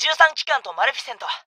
13機関とマレフィセント。